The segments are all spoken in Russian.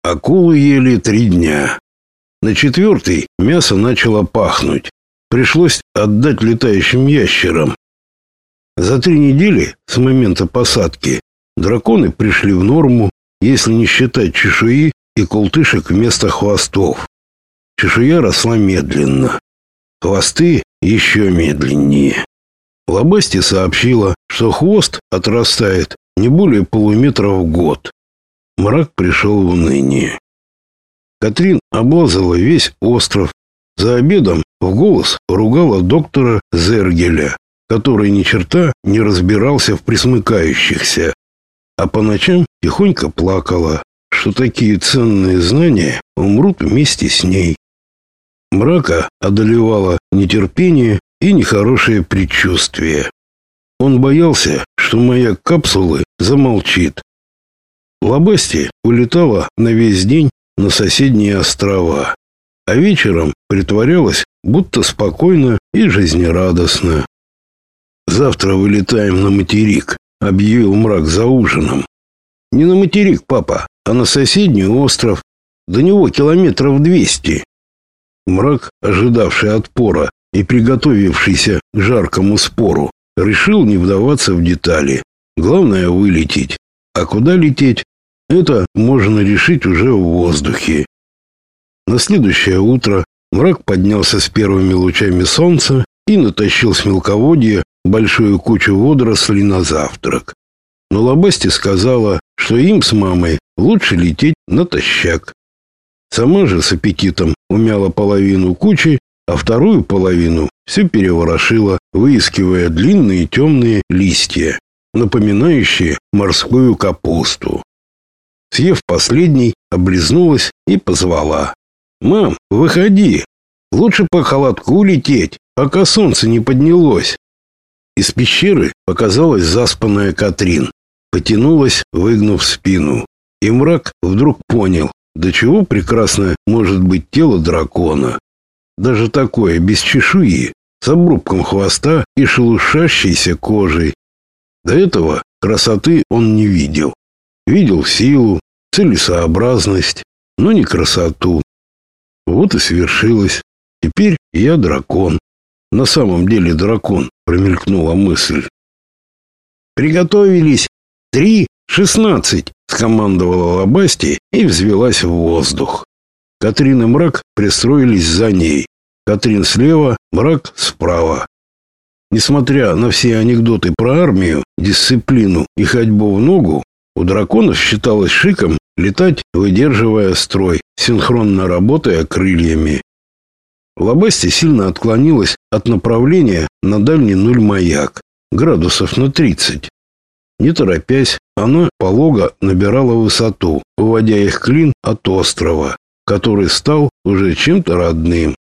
Акулы ели 3 дня. На 4-й мясо начало пахнуть. Пришлось отдать летающим ящерам. За 3 недели с момента посадки драконы пришли в норму, если не считать чешуи и култышек вместо хвостов. Чешуя росла медленно. Хвосты еще медленнее. Лобасти сообщила, что хвост отрастает не более полуметра в год. Мрак пришел в уныние. Катрин облазала весь остров. За обедом в голос ругала доктора Зергеля, который ни черта не разбирался в пресмыкающихся, а по ночам тихонько плакала, что такие ценные знания умрут вместе с ней. Мрака одолевало нетерпение и нехорошее предчувствие. Он боялся, что маяк капсулы замолчит. Лобасти улетала на весь день на соседние острова, а вечером притворялась, будто спокойно и жизнерадостно. «Завтра вылетаем на материк», — объявил Мрак за ужином. «Не на материк, папа, а на соседний остров. До него 200 километров». Мрак, ожидавший отпора и приготовившийся к жаркому спору, решил не вдаваться в детали. Главное — вылететь. А куда лететь? Это можно решить уже в воздухе. На следующее утро Мрак поднялся с первыми лучами солнца и натащил с мелководья большую кучу водорослей на завтрак. Но Лобасти сказала, что им с мамой лучше лететь натощак. Сама же с аппетитом умяла половину кучи, а вторую половину все переворошила, выискивая длинные темные листья, напоминающие морскую капусту. Съев последний, облизнулась и позвала: «Мам, выходи! Лучше по холодку лететь, пока солнце не поднялось». Из пещеры показалась заспанная Катрин, потянулась, выгнув спину. И Мрак вдруг понял, до чего прекрасно может быть тело дракона. Даже такое, без чешуи, с обрубком хвоста и шелушащейся кожей. До этого красоты он не видел. Видел силу, целесообразность, но не красоту. Вот и свершилось. Теперь я дракон. На самом деле дракон, промелькнула мысль. «Приготовились! 3, 16!» — скомандовала Лобасти и взвелась в воздух. Катрин и Мрак пристроились за ней. Катрин слева, Мрак справа. Несмотря на все анекдоты про армию, дисциплину и ходьбу в ногу, у драконов считалось шиком летать, выдерживая строй, синхронно работая крыльями. Лобасти сильно отклонилась от направления на дальний нуль маяк, градусов на 30. Не торопясь, она полого набирала высоту, уводя их клин от острова, который стал уже чем-то родным.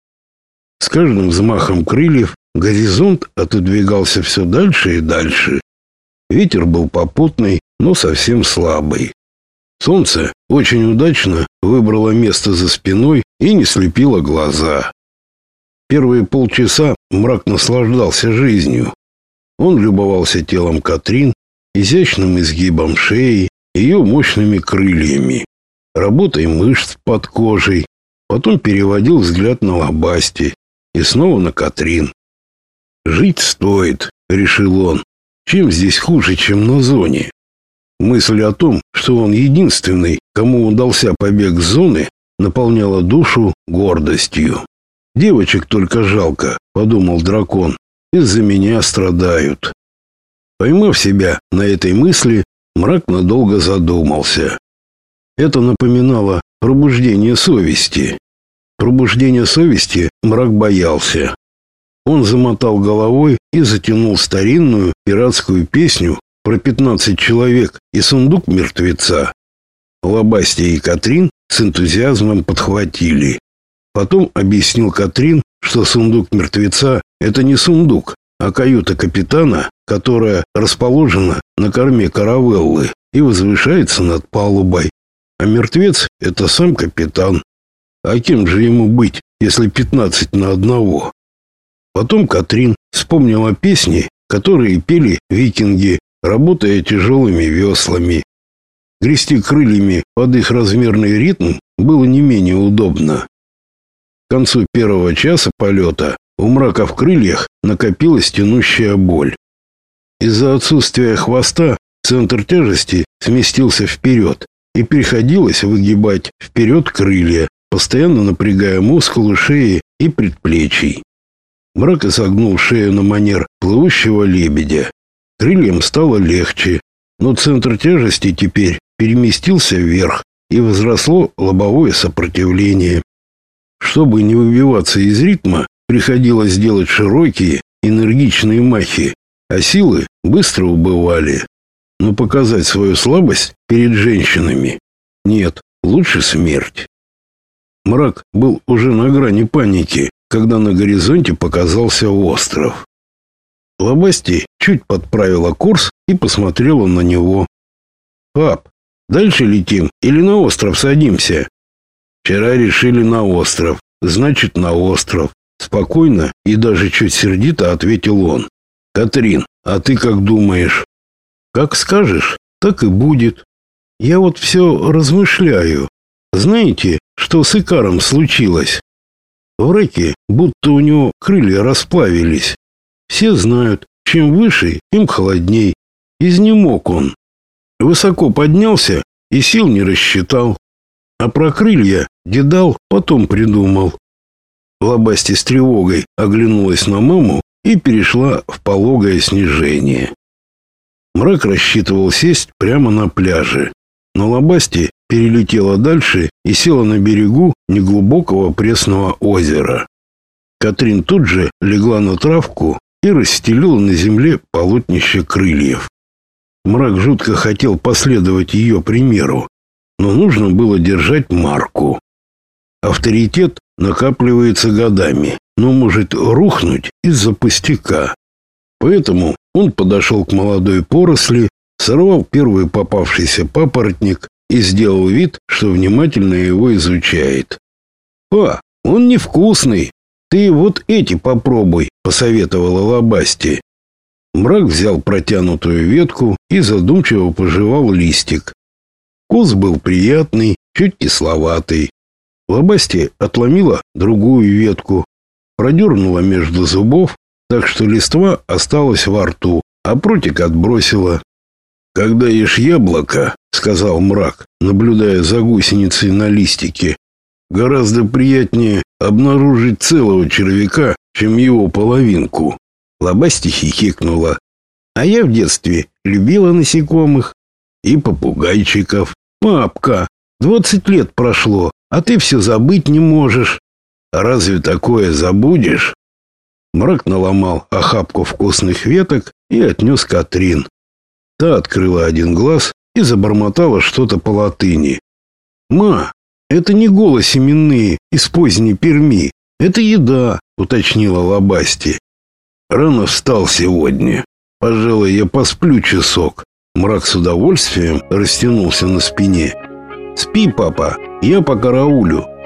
С каждым взмахом крыльев горизонт отодвигался все дальше и дальше. Ветер был попутный, но совсем слабый. Солнце очень удачно выбрало место за спиной и не слепило глаза. Первые полчаса Мрак наслаждался жизнью. Он любовался телом Катрин, изящным изгибом шеи, ее мощными крыльями, работой мышц под кожей. Потом переводил взгляд на Лобасти и снова на Катрин. «Жить стоит», — решил он. «Чем здесь хуже, чем на зоне?» Мысль о том, что он единственный, кому удался побег с зоны, наполняла душу гордостью. «Девочек только жалко», — подумал дракон, — «из-за меня страдают». Поймав себя на этой мысли, Мрак надолго задумался. Это напоминало пробуждение совести. Пробуждение совести Мрак боялся. Он замотал головой и затянул старинную пиратскую песню про 15 человек и сундук мертвеца. Лобасти и Катрин с энтузиазмом подхватили. Потом объяснил Катрин, что сундук мертвеца — это не сундук, а каюта капитана, которая расположена на корме каравеллы и возвышается над палубой. А мертвец — это сам капитан. А кем же ему быть, если 15 на одного? Потом Катрин вспомнила песни, которые пели викинги, работая тяжелыми веслами. грести крыльями под их размерный ритм было не менее удобно. К концу первого часа полета у Мрака в крыльях накопилась тянущая боль. Из-за отсутствия хвоста центр тяжести сместился вперед, и приходилось выгибать вперед крылья, постоянно напрягая мускулы шеи и предплечий. Мрак изогнул шею на манер плывущего лебедя. Крыльям стало легче, но центр тяжести теперь переместился вверх, и возросло лобовое сопротивление. Чтобы не выбиваться из ритма, приходилось делать широкие, энергичные махи, а силы быстро убывали. Но показать свою слабость перед женщинами нет, лучше смерть. Мрак был уже на грани паники, когда на горизонте показался остров. Лобасти чуть подправила курс и посмотрела на него. «Пап, дальше летим или на остров садимся?» «Вчера решили на остров, значит, на остров», — спокойно и даже чуть сердито ответил он. «Катрин, а ты как думаешь?» «Как скажешь, так и будет. Я вот все размышляю. Знаете, что с Икаром случилось? В Реке будто у него крылья расплавились. Все знают, чем выше, тем холодней. Изнемог он. Высоко поднялся и сил не рассчитал. А про крылья Дедал потом придумал». Лобасти с тревогой оглянулась на маму и перешла в пологое снижение. Мрак рассчитывал сесть прямо на пляже, но Лобасти перелетела дальше и села на берегу неглубокого пресного озера. Катрин тут же легла на травку и расстелила на земле полотнище крыльев. Мрак жутко хотел последовать ее примеру, но нужно было держать марку. Авторитет накапливается годами, но может рухнуть из-за пустяка. Поэтому он подошел к молодой поросли, сорвал первый попавшийся папоротник и сделал вид, что внимательно его изучает. «А, он невкусный. Ты вот эти попробуй», — посоветовала Лобасти. Мрак взял протянутую ветку и задумчиво пожевал листик. Вкус был приятный, чуть кисловатый. Лобасти отломила другую ветку, продернула между зубов, так что листва осталась во рту, а прутик отбросила. «Когда ешь яблоко, — сказал Мрак, наблюдая за гусеницей на листике, — гораздо приятнее обнаружить целого червяка, чем его половинку». Лобасти хихикнула. «А я в детстве любила насекомых и попугайчиков. Папка, 20 лет прошло, а ты все забыть не можешь. Разве такое забудешь?» Мрак наломал охапку вкусных веток и отнес Катрин. Та открыла один глаз и забормотала что-то по латыни. «Ма, это не голосеменные из поздней Перми, это еда», — уточнила Лобасти. «Рано встал сегодня. Пожалуй, я посплю часок». Мрак с удовольствием растянулся на спине. «Спи, папа, я покараулю».